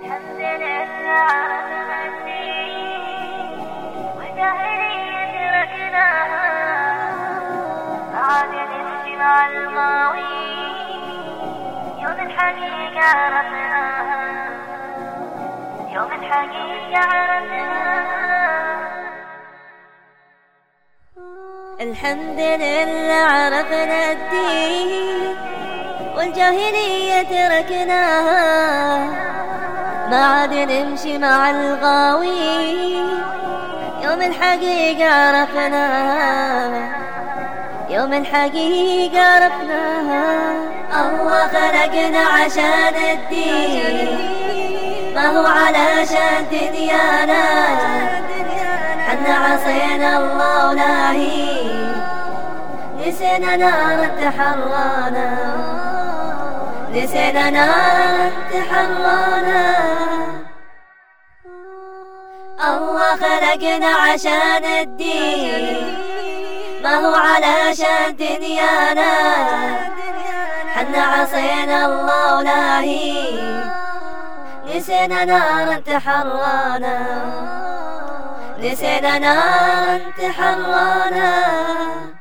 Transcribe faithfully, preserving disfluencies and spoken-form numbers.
الحمد لله عرفنا الدين والجاهلية تركناها، عاد نمشي مع الماضي يوم الحقيقة عرفناها، يوم الحقيقة عرفناها. الحمد لله عرفنا الدين والجاهلية تركناها، ما عاد نمشي مع الغاوي يوم الحقيقة عرفناها، يوم الحقيقة عرفناها. الله خلقنا عشان الدين، ما هو علشان دنيانا، حنا عصينا الله وناهي، نسينا نار تحرانا، نسينا نار تحرانا. الله خلقنا عشان الدين، ما هو علشان دنيانا، حنا عصينا الله وناهي، نسينا نار تحرانا، نسينا نار تحرانا.